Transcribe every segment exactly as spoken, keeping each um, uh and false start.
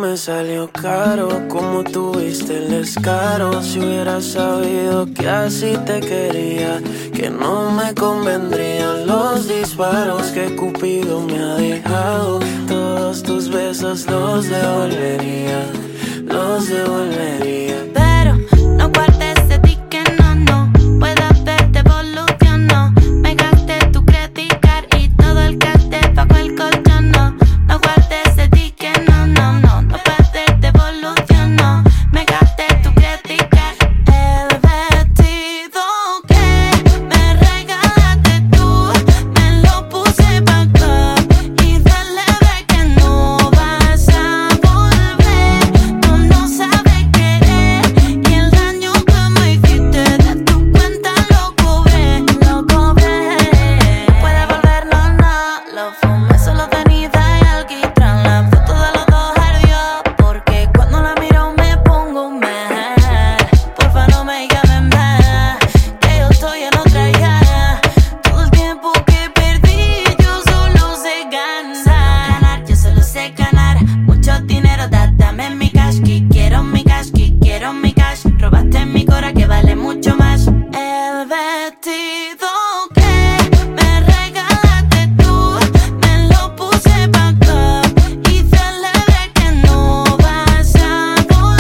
me salió caro, como tuviste el descaro. Si hubieras sabido que así te quería, que no me convendrían los disparos que Cupido me ha dejado. Todos tus besos los devolvería, los devolvería. Pero no guardes de ti que no, no puedo verte evolución, no. Me gasté tu credit card y todo el cash debajo el colchón, no. No guardes de ti que no, no, no no puedes verte evolución, no. Me gasté tu credit card. El vestido que me regalaste tú me lo puse pa' acá y dale de que no vas a volver. Tú no sabes querer y el daño que me hiciste de tu cuenta lo cobré, lo cobré. Puede volver, no, no, lo fumé solo tenida y alquitrán. La foto de los dos ardió porque cuando la miro me pongo mal. Porfa no me llamen más, que yo estoy en otra ya. Todo el tiempo que perdí yo solo sé ganar. Ganar, yo solo sé ganar. Mucho dinero, da, dame mi cash, que quiero mi cash, que quiero mi cash. Robaste mi cora que vale mucho más. El vestido que me regalaste tú me lo puse pa' acá y dale de que no vas a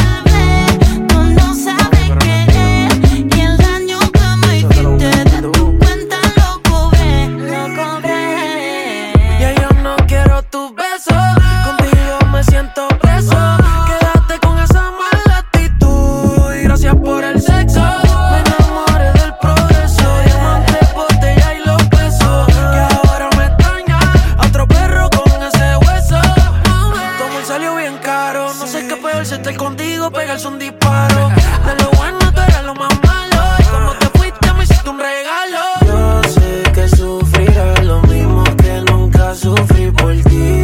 volver. Tú no sabes querer y el daño que me hiciste de tu cuenta lo cobré, lo cobré. Ya yo no quiero tus besos, contigo me siento preso. Quédate con esa mala actitud y gracias por el sexo. Me enamoré del progreso, diamante, botella y los besos. Que ahora me extraña a otro perro con ese hueso. Todo me salió bien caro, no sé qué peor, si estar contigo, pegarse un disparo. De lo bueno tú eres lo más malo, y cuando te fuiste me hiciste un regalo. Yo sé que sufrirás lo mismo que nunca sufrí por ti,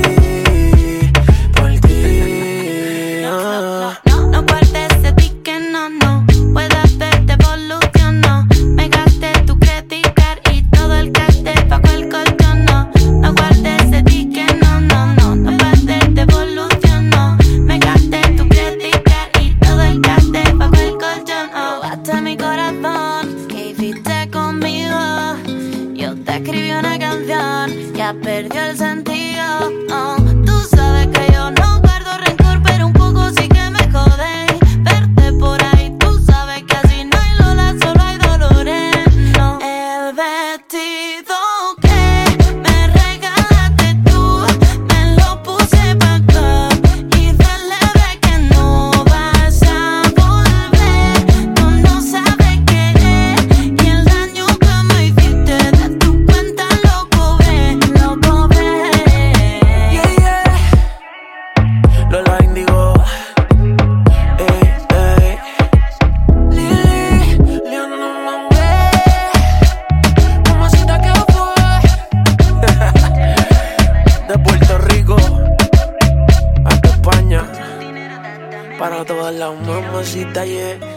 por ti. Ah. No, no guardes de ti que no, no puedo verte evolución, no. Me gasté tu credit card y todo el cash debajo el colchón, no. No guardes de ti que no, no, no no puedes verte evolución, no. Me gasté tu credit card y todo el cash debajo el colchón, oh. Hasta mi corazón, ¿qué hiciste conmigo? Yo te escribí una canción, ya perdió el sentido, oh. Tú sabes que yo no guardo rencor, pero un poco sí que me jode verte por ahí. Tú sabes que así no hay Lola, solo hay dolores, no. El vestido que me regalaste tú me lo puse pa' acá y dale de que no vas a volver. Tú no sabes querer y el daño que me hiciste de tu cuenta lo cobré, lo cobré. Yeah, yeah. Lola Indigo. Ey, ey. Lili, Leona no mamé. Mamacita que fue. De Puerto Rico hasta España. Para todas las mamacitas, yeah.